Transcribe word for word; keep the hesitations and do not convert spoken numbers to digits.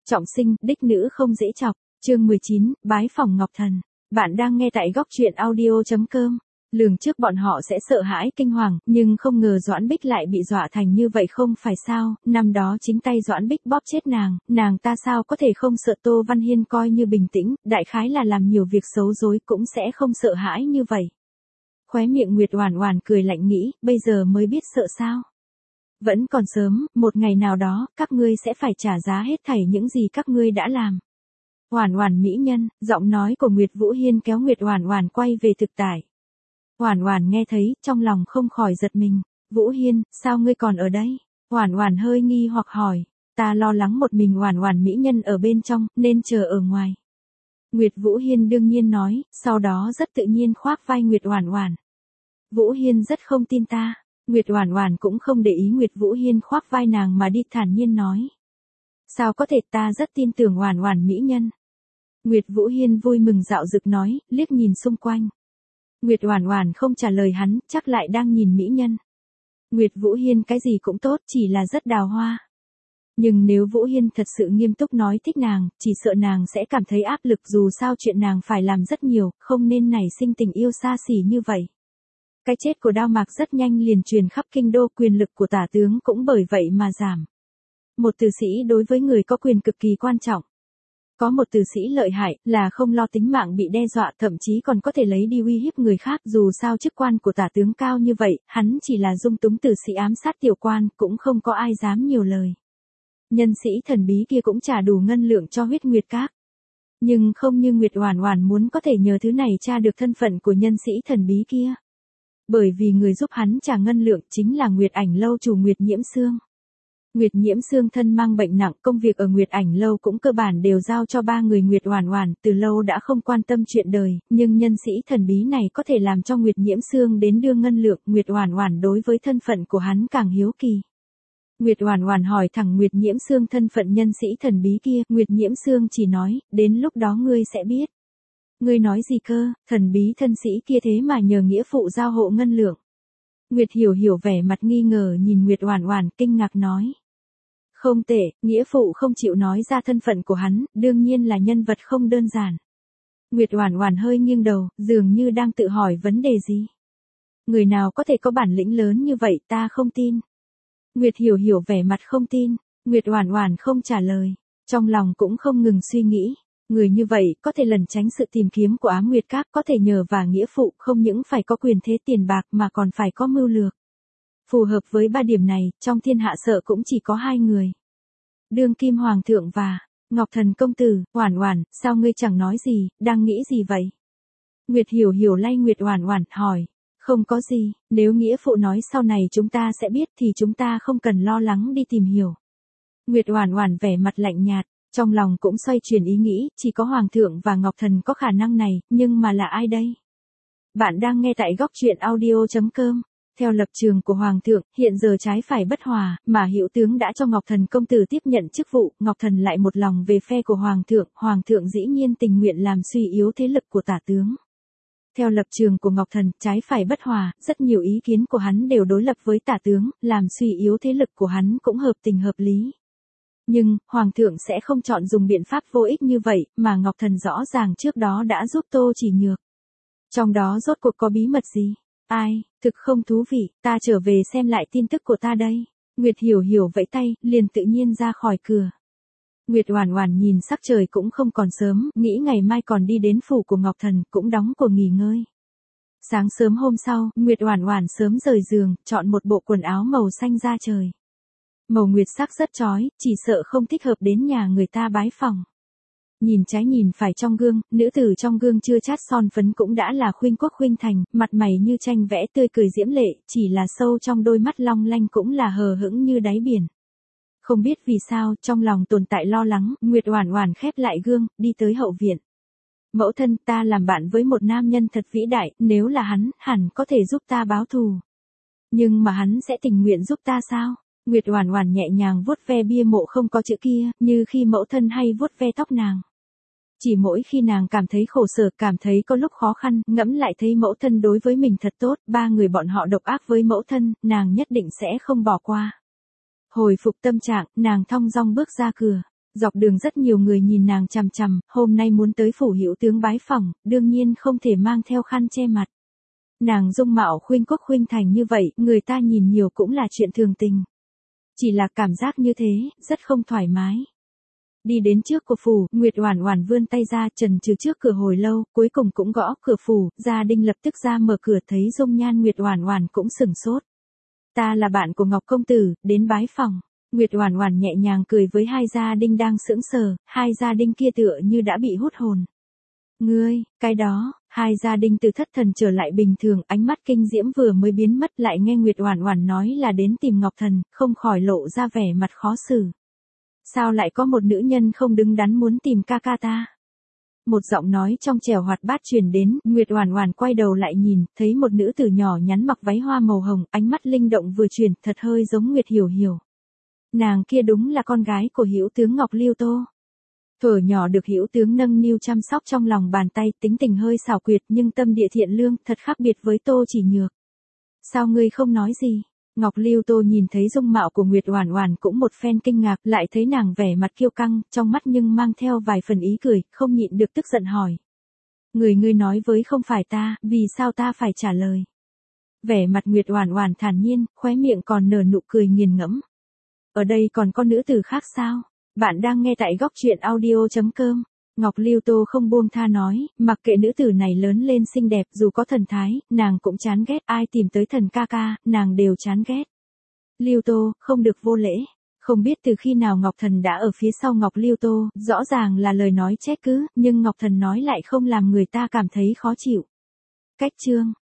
Trọng sinh, đích nữ không dễ chọc. Chương mười chín, bái phỏng Ngọc Thần. Bạn đang nghe tại góc truyện audio chấm com. Lường trước bọn họ sẽ sợ hãi kinh hoàng, nhưng không ngờ Doãn Bích lại bị dọa thành như vậy không phải sao, năm đó chính tay Doãn Bích bóp chết nàng, nàng ta sao có thể không sợ. Tô Văn Hiên coi như bình tĩnh, đại khái là làm nhiều việc xấu dối cũng sẽ không sợ hãi như vậy. Khóe miệng Nguyệt Oản Oản cười lạnh nghĩ, bây giờ mới biết sợ sao. Vẫn còn sớm, một ngày nào đó, các ngươi sẽ phải trả giá hết thảy những gì các ngươi đã làm. Oản Oản mỹ nhân, giọng nói của Nguyệt Vũ Hiên kéo Nguyệt Oản Oản quay về thực tại. Oản Oản nghe thấy, trong lòng không khỏi giật mình. Vũ Hiên, sao ngươi còn ở đây? Oản Oản hơi nghi hoặc hỏi. Ta lo lắng một mình Oản Oản mỹ nhân ở bên trong, nên chờ ở ngoài. Nguyệt Vũ Hiên đương nhiên nói, sau đó rất tự nhiên khoác vai Nguyệt Oản Oản. Vũ Hiên rất không tin ta. Nguyệt Oản Oản cũng không để ý Nguyệt Vũ Hiên khoác vai nàng mà đi thản nhiên nói. Sao có thể, ta rất tin tưởng Oản Oản mỹ nhân. Nguyệt Vũ Hiên vui mừng dạo dực nói, liếc nhìn xung quanh. Nguyệt Oản Oản không trả lời hắn, chắc lại đang nhìn mỹ nhân. Nguyệt Vũ Hiên cái gì cũng tốt, chỉ là rất đào hoa. Nhưng nếu Vũ Hiên thật sự nghiêm túc nói thích nàng, chỉ sợ nàng sẽ cảm thấy áp lực, dù sao chuyện nàng phải làm rất nhiều, không nên nảy sinh tình yêu xa xỉ như vậy. Cái chết của Đao Mạc rất nhanh liền truyền khắp kinh đô, quyền lực của tả tướng cũng bởi vậy mà giảm. Một tử sĩ đối với người có quyền cực kỳ quan trọng. Có một tử sĩ lợi hại, là không lo tính mạng bị đe dọa, thậm chí còn có thể lấy đi uy hiếp người khác, dù sao chức quan của tả tướng cao như vậy, hắn chỉ là dung túng tử sĩ ám sát tiểu quan, cũng không có ai dám nhiều lời. Nhân sĩ thần bí kia cũng trả đủ ngân lượng cho Huyết Nguyệt Các. Nhưng không như Nguyệt Oản Oản muốn có thể nhờ thứ này tra được thân phận của nhân sĩ thần bí kia. Bởi vì người giúp hắn trả ngân lượng chính là Nguyệt Ảnh Lâu chủ Nguyệt Nhiễm Sương. Nguyệt Nhiễm Sương thân mang bệnh nặng, công việc ở Nguyệt Ảnh Lâu cũng cơ bản đều giao cho ba người Nguyệt Oản Oản, từ lâu đã không quan tâm chuyện đời, nhưng nhân sĩ thần bí này có thể làm cho Nguyệt Nhiễm Sương đến đưa ngân lượng, Nguyệt Oản Oản đối với thân phận của hắn càng hiếu kỳ. Nguyệt Oản Oản hỏi thẳng Nguyệt Nhiễm Sương thân phận nhân sĩ thần bí kia, Nguyệt Nhiễm Sương chỉ nói, đến lúc đó ngươi sẽ biết. Ngươi nói gì cơ, thần bí thân sĩ kia thế mà nhờ nghĩa phụ giao hộ ngân lượng. Nguyệt Hiểu Hiểu vẻ mặt nghi ngờ nhìn Nguyệt Oản Oản, kinh ngạc nói. Không tệ, nghĩa phụ không chịu nói ra thân phận của hắn, đương nhiên là nhân vật không đơn giản. Nguyệt Oản Oản hơi nghiêng đầu, dường như đang tự hỏi vấn đề gì. Người nào có thể có bản lĩnh lớn như vậy, ta không tin. Nguyệt Hiểu Hiểu vẻ mặt không tin, Nguyệt Oản Oản không trả lời, trong lòng cũng không ngừng suy nghĩ. Người như vậy, có thể lẩn tránh sự tìm kiếm của Ám Nguyệt Các, có thể nhờ và nghĩa phụ, không những phải có quyền thế tiền bạc mà còn phải có mưu lược. Phù hợp với ba điểm này, trong thiên hạ sợ cũng chỉ có hai người. Đương kim hoàng thượng và Ngọc Thần công tử. Oản Oản, sao ngươi chẳng nói gì, đang nghĩ gì vậy? Nguyệt Hiểu Hiểu lay Nguyệt Oản Oản, hỏi. Không có gì, nếu nghĩa phụ nói sau này chúng ta sẽ biết thì chúng ta không cần lo lắng đi tìm hiểu. Nguyệt Oản Oản vẻ mặt lạnh nhạt. Trong lòng cũng xoay chuyển ý nghĩ, chỉ có Hoàng thượng và Ngọc Thần có khả năng này, nhưng mà là ai đây? Bạn đang nghe tại góc truyện audio chấm com. Theo lập trường của Hoàng thượng, hiện giờ trái phải bất hòa, mà Hữu tướng đã cho Ngọc Thần công tử tiếp nhận chức vụ, Ngọc Thần lại một lòng về phe của Hoàng thượng, Hoàng thượng dĩ nhiên tình nguyện làm suy yếu thế lực của tả tướng. Theo lập trường của Ngọc Thần, trái phải bất hòa, rất nhiều ý kiến của hắn đều đối lập với tả tướng, làm suy yếu thế lực của hắn cũng hợp tình hợp lý. Nhưng, Hoàng thượng sẽ không chọn dùng biện pháp vô ích như vậy, mà Ngọc Thần rõ ràng trước đó đã giúp Tô Chỉ Nhược. Trong đó rốt cuộc có bí mật gì? Ai, thực không thú vị, ta trở về xem lại tin tức của ta đây. Nguyệt Hiểu Hiểu vẫy tay, liền tự nhiên ra khỏi cửa. Nguyệt Oản Oản nhìn sắc trời cũng không còn sớm, nghĩ ngày mai còn đi đến phủ của Ngọc Thần, cũng đóng cửa nghỉ ngơi. Sáng sớm hôm sau, Nguyệt Oản Oản sớm rời giường, chọn một bộ quần áo màu xanh da trời. Màu nguyệt sắc rất chói, chỉ sợ không thích hợp đến nhà người ta bái phỏng. Nhìn trái nhìn phải trong gương, nữ tử trong gương chưa chát son phấn cũng đã là khuynh quốc khuynh thành, mặt mày như tranh vẽ tươi cười diễm lệ, chỉ là sâu trong đôi mắt long lanh cũng là hờ hững như đáy biển. Không biết vì sao, trong lòng tồn tại lo lắng, Nguyệt Oản Oản khép lại gương, đi tới hậu viện. Mẫu thân, ta làm bạn với một nam nhân thật vĩ đại, nếu là hắn, hẳn có thể giúp ta báo thù. Nhưng mà hắn sẽ tình nguyện giúp ta sao? Nguyệt Oản Oản nhẹ nhàng vuốt ve bia mộ không có chữ kia, như khi mẫu thân hay vuốt ve tóc nàng. Chỉ mỗi khi nàng cảm thấy khổ sở, cảm thấy có lúc khó khăn, ngẫm lại thấy mẫu thân đối với mình thật tốt, ba người bọn họ độc ác với mẫu thân, nàng nhất định sẽ không bỏ qua. Hồi phục tâm trạng, nàng thong dong bước ra cửa. Dọc đường rất nhiều người nhìn nàng chằm chằm, hôm nay muốn tới phủ hữu tướng bái phỏng, đương nhiên không thể mang theo khăn che mặt. Nàng dung mạo khuynh quốc khuynh thành như vậy, người ta nhìn nhiều cũng là chuyện thường tình. Chỉ là cảm giác như thế, rất không thoải mái. Đi đến trước của phủ, Nguyệt Oản Oản vươn tay ra, chần chừ trước cửa hồi lâu, cuối cùng cũng gõ cửa phủ, Gia Đinh lập tức ra mở cửa, thấy dung nhan Nguyệt Oản Oản cũng sửng sốt. Ta là bạn của Ngọc công tử, đến bái phỏng. Nguyệt Oản Oản nhẹ nhàng cười với hai Gia Đinh đang sững sờ, hai Gia Đinh kia tựa như đã bị hút hồn. Ngươi, cái đó, hai Gia Đinh từ thất thần trở lại bình thường, ánh mắt kinh diễm vừa mới biến mất, lại nghe Nguyệt Oản Oản nói là đến tìm Ngọc Thần, không khỏi lộ ra vẻ mặt khó xử. Sao lại có một nữ nhân không đứng đắn muốn tìm ca ca ta? Một giọng nói trong trẻo hoạt bát truyền đến, Nguyệt Oản Oản quay đầu lại nhìn, thấy một nữ tử nhỏ nhắn mặc váy hoa màu hồng, ánh mắt linh động vừa chuyển, thật hơi giống Nguyệt Hiểu Hiểu. Nàng kia đúng là con gái của hữu tướng Ngọc Lưu Tô. Thuở nhỏ được hữu tướng nâng niu chăm sóc trong lòng bàn tay, tính tình hơi xảo quyệt nhưng tâm địa thiện lương, thật khác biệt với Tô Chỉ Nhược. Sao ngươi không nói gì? Ngọc Lưu Tô nhìn thấy dung mạo của Nguyệt Oản Oản cũng một phen kinh ngạc, lại thấy nàng vẻ mặt kiêu căng, trong mắt nhưng mang theo vài phần ý cười, không nhịn được tức giận hỏi. Người ngươi nói với không phải ta, vì sao ta phải trả lời? Vẻ mặt Nguyệt Oản Oản thản nhiên, khóe miệng còn nở nụ cười nghiền ngẫm. Ở đây còn có nữ tử khác sao? Bạn đang nghe tại góc truyện audio chấm com. Ngọc Lưu Tô không buông tha nói, mặc kệ nữ tử này lớn lên xinh đẹp, dù có thần thái, nàng cũng chán ghét, ai tìm tới thần ca ca, nàng đều chán ghét. Lưu Tô, không được vô lễ. Không biết từ khi nào Ngọc Thần đã ở phía sau Ngọc Lưu Tô, rõ ràng là lời nói trách cứ, nhưng Ngọc Thần nói lại không làm người ta cảm thấy khó chịu. Cách chương,